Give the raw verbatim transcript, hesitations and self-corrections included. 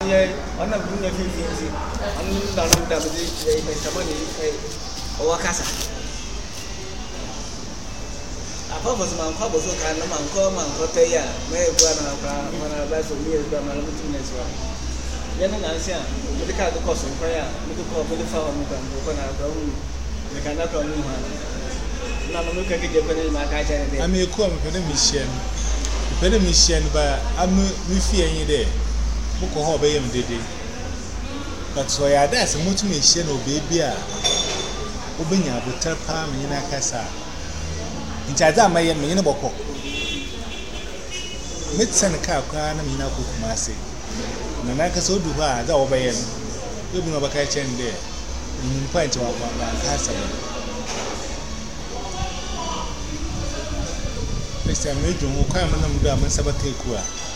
One of them, if you see, I'm not going to be somebody or Casa. A purpose man cobbles so kind of man come and Cotea, may one of us of years by my limiting as well. Then an answer, with the car cost of prayer, with the call for the farm, open our room, the cannot come in one. Now look at the my catcher. I may come for the mission. The mission, but I'm with fear there. Book of Hobby and Diddy. But so I that's a motivation or baby. Obinya would tell Pam in a casa. In Chazam, I am in a boko. Mid-San car crown and Mina Kumasi. Nanaka so do her, the obey him. You'll be over catching there. In point to our casa. Mister Major will come and do a Sabbath.